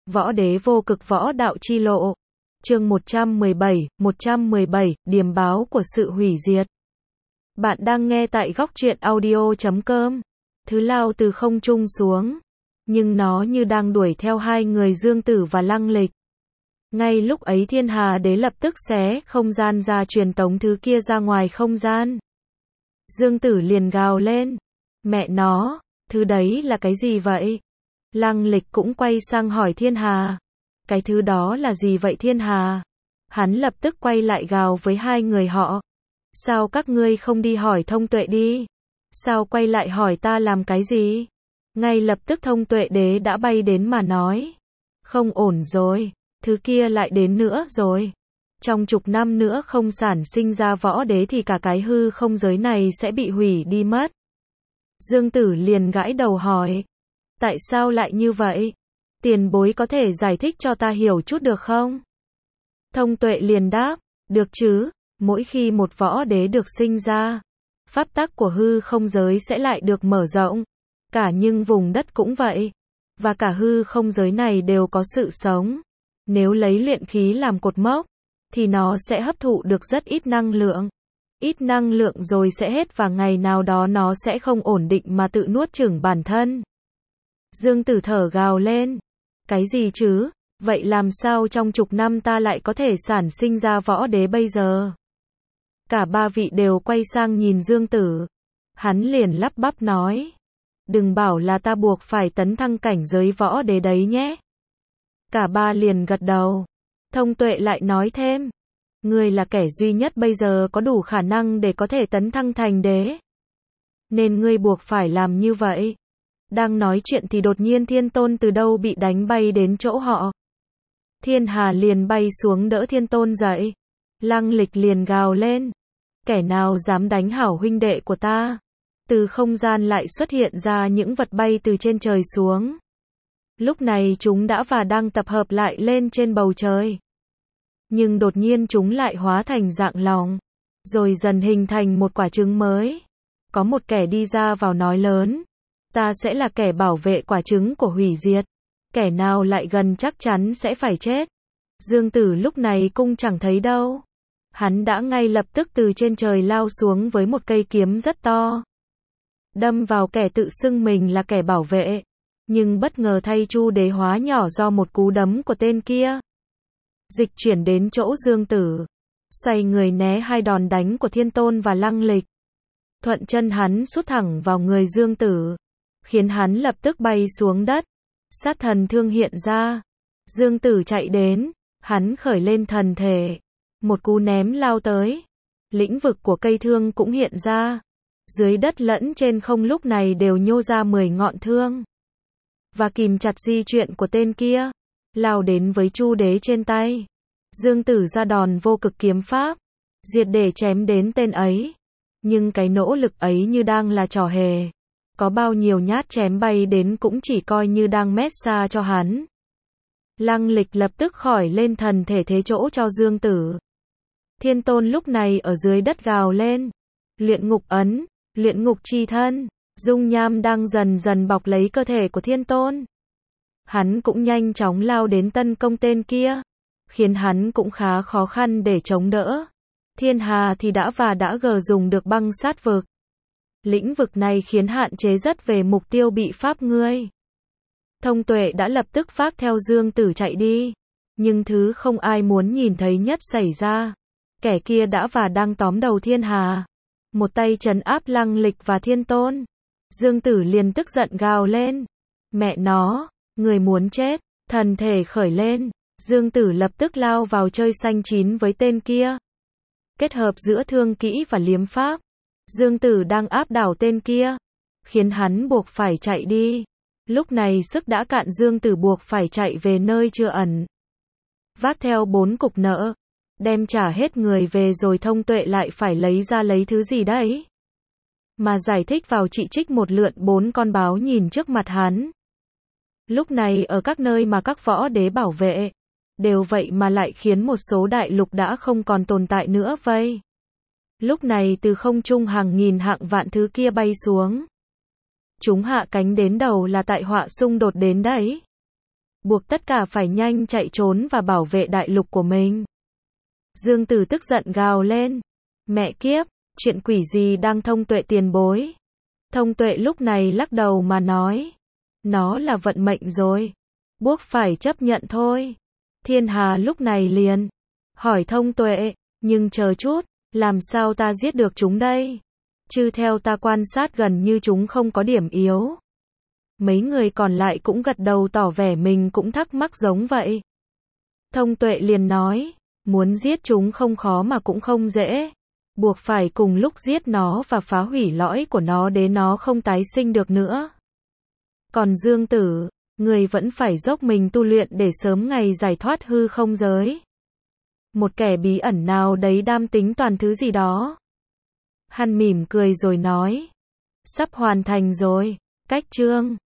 Võ đế vô cực võ đạo chi lộ. Chương 117, điềm báo của sự hủy diệt. Bạn đang nghe tại góc truyện audio.com. Thứ lao từ không trung xuống, nhưng nó như đang đuổi theo hai người Dương Tử và Lăng Lịch. Ngay lúc ấy Thiên Hà Đế lập tức xé không gian ra truyền tống thứ kia ra ngoài không gian. Dương Tử liền gào lên, mẹ nó, thứ đấy là cái gì vậy? Lăng Lịch cũng quay sang hỏi Thiên Hà, cái thứ đó là gì vậy Thiên Hà? Hắn lập tức quay lại gào với hai người họ, sao các ngươi không đi hỏi Thông Tuệ đi? Sao quay lại hỏi ta làm cái gì? Ngay lập tức Thông Tuệ Đế đã bay đến mà nói, không ổn rồi, thứ kia lại đến nữa rồi. Trong chục năm nữa không sản sinh ra võ đế thì cả cái hư không giới này sẽ bị hủy đi mất. Dương Tử liền gãi đầu hỏi, tại sao lại như vậy? Tiền bối có thể giải thích cho ta hiểu chút được không? Thông Tuệ liền đáp, được chứ, mỗi khi một võ đế được sinh ra, pháp tắc của hư không giới sẽ lại được mở rộng. Cả những vùng đất cũng vậy. Và cả hư không giới này đều có sự sống. Nếu lấy luyện khí làm cột mốc, thì nó sẽ hấp thụ được rất ít năng lượng. Ít năng lượng rồi sẽ hết và ngày nào đó nó sẽ không ổn định mà tự nuốt chửng bản thân. Dương Tử thở gào lên. Cái gì chứ? Vậy làm sao trong chục năm ta lại có thể sản sinh ra võ đế bây giờ? Cả ba vị đều quay sang nhìn Dương Tử. Hắn liền lắp bắp nói, đừng bảo là ta buộc phải tấn thăng cảnh giới võ đế đấy nhé. Cả ba liền gật đầu. Thông Tuệ lại nói thêm, ngươi là kẻ duy nhất bây giờ có đủ khả năng để có thể tấn thăng thành đế, nên ngươi buộc phải làm như vậy. Đang nói chuyện thì đột nhiên Thiên Tôn từ đâu bị đánh bay đến chỗ họ. Thiên Hà liền bay xuống đỡ Thiên Tôn dậy. Lăng Lịch liền gào lên, kẻ nào dám đánh hảo huynh đệ của ta? Từ không gian lại xuất hiện ra những vật bay từ trên trời xuống. Lúc này chúng đã và đang tập hợp lại lên trên bầu trời. Nhưng đột nhiên chúng lại hóa thành dạng lòng, rồi dần hình thành một quả trứng mới. Có một kẻ đi ra vào nói lớn, ta sẽ là kẻ bảo vệ quả trứng của hủy diệt. Kẻ nào lại gần chắc chắn sẽ phải chết. Dương Tử lúc này cũng chẳng thấy đâu. Hắn đã ngay lập tức từ trên trời lao xuống với một cây kiếm rất to, đâm vào kẻ tự xưng mình là kẻ bảo vệ. Nhưng bất ngờ thay Chu Đế hóa nhỏ do một cú đấm của tên kia. Dịch chuyển đến chỗ Dương Tử, xoay người né hai đòn đánh của Thiên Tôn và Lăng Lịch. Thuận chân hắn sút thẳng vào người Dương Tử, khiến hắn lập tức bay xuống đất. Sát thần thương hiện ra. Dương Tử chạy đến, hắn khởi lên thần thể, một cú ném lao tới. Lĩnh vực của cây thương cũng hiện ra. Dưới đất lẫn trên không lúc này đều nhô ra 10 ngọn thương. Và kìm chặt di chuyển của tên kia, lao đến với Chu Đế trên tay. Dương Tử ra đòn vô cực kiếm pháp, diệt để chém đến tên ấy. Nhưng cái nỗ lực ấy như đang là trò hề. Có bao nhiêu nhát chém bay đến cũng chỉ coi như đang mét xa cho hắn. Lăng Lịch lập tức khỏi lên thần thể thế chỗ cho Dương Tử. Thiên Tôn lúc này ở dưới đất gào lên, luyện ngục ấn, luyện ngục chi thân. Dung nham đang dần dần bọc lấy cơ thể của Thiên Tôn. Hắn cũng nhanh chóng lao đến tấn công tên kia, khiến hắn cũng khá khó khăn để chống đỡ. Thiên Hà thì đã dùng được băng sát vực. Lĩnh vực này khiến hạn chế rất về mục tiêu bị pháp ngươi. Thông Tuệ đã lập tức phác theo Dương Tử chạy đi. Nhưng thứ không ai muốn nhìn thấy nhất xảy ra. Kẻ kia đang tóm đầu Thiên Hà, một tay trấn áp Lăng Lịch và Thiên Tôn. Dương Tử liền tức giận gào lên, mẹ nó, người muốn chết. Thần thể khởi lên, Dương Tử lập tức lao vào chơi xanh chín với tên kia. Kết hợp giữa thương kỹ và liếm pháp, Dương Tử đang áp đảo tên kia, khiến hắn buộc phải chạy đi. Lúc này sức đã cạn, Dương Tử buộc phải chạy về nơi chưa ẩn. Vác theo 4 cục nợ, đem trả hết người về rồi Thông Tuệ lại phải lấy thứ gì đấy mà giải thích vào chỉ trích một lượn 4 con báo nhìn trước mặt hắn. Lúc này ở các nơi mà các võ đế bảo vệ, đều vậy mà lại khiến một số đại lục đã không còn tồn tại nữa vây. Lúc này từ không trung hàng nghìn hạng vạn thứ kia bay xuống. Chúng hạ cánh đến đầu là tại họa xung đột đến đấy. buộc tất cả phải nhanh chạy trốn và bảo vệ đại lục của mình. Dương Tử tức giận gào lên. Mẹ kiếp, chuyện quỷ gì đang Thông Tuệ tiền bối? Thông Tuệ lúc này lắc đầu mà nói. Nó là vận mệnh rồi. Buộc phải chấp nhận thôi. Thiên Hà lúc này liền hỏi Thông Tuệ, nhưng chờ chút, làm sao ta giết được chúng đây? Chứ theo ta quan sát gần như chúng không có điểm yếu. Mấy người còn lại cũng gật đầu tỏ vẻ mình cũng thắc mắc giống vậy. Thông Tuệ liền nói, muốn giết chúng không khó mà cũng không dễ. Buộc phải cùng lúc giết nó và phá hủy lõi của nó để nó không tái sinh được nữa. Còn Dương Tử, người vẫn phải dốc mình tu luyện để sớm ngày giải thoát hư không giới. Một kẻ bí ẩn nào đấy đam tính toàn thứ gì đó. Hắn mỉm cười rồi nói, sắp hoàn thành rồi, cách chương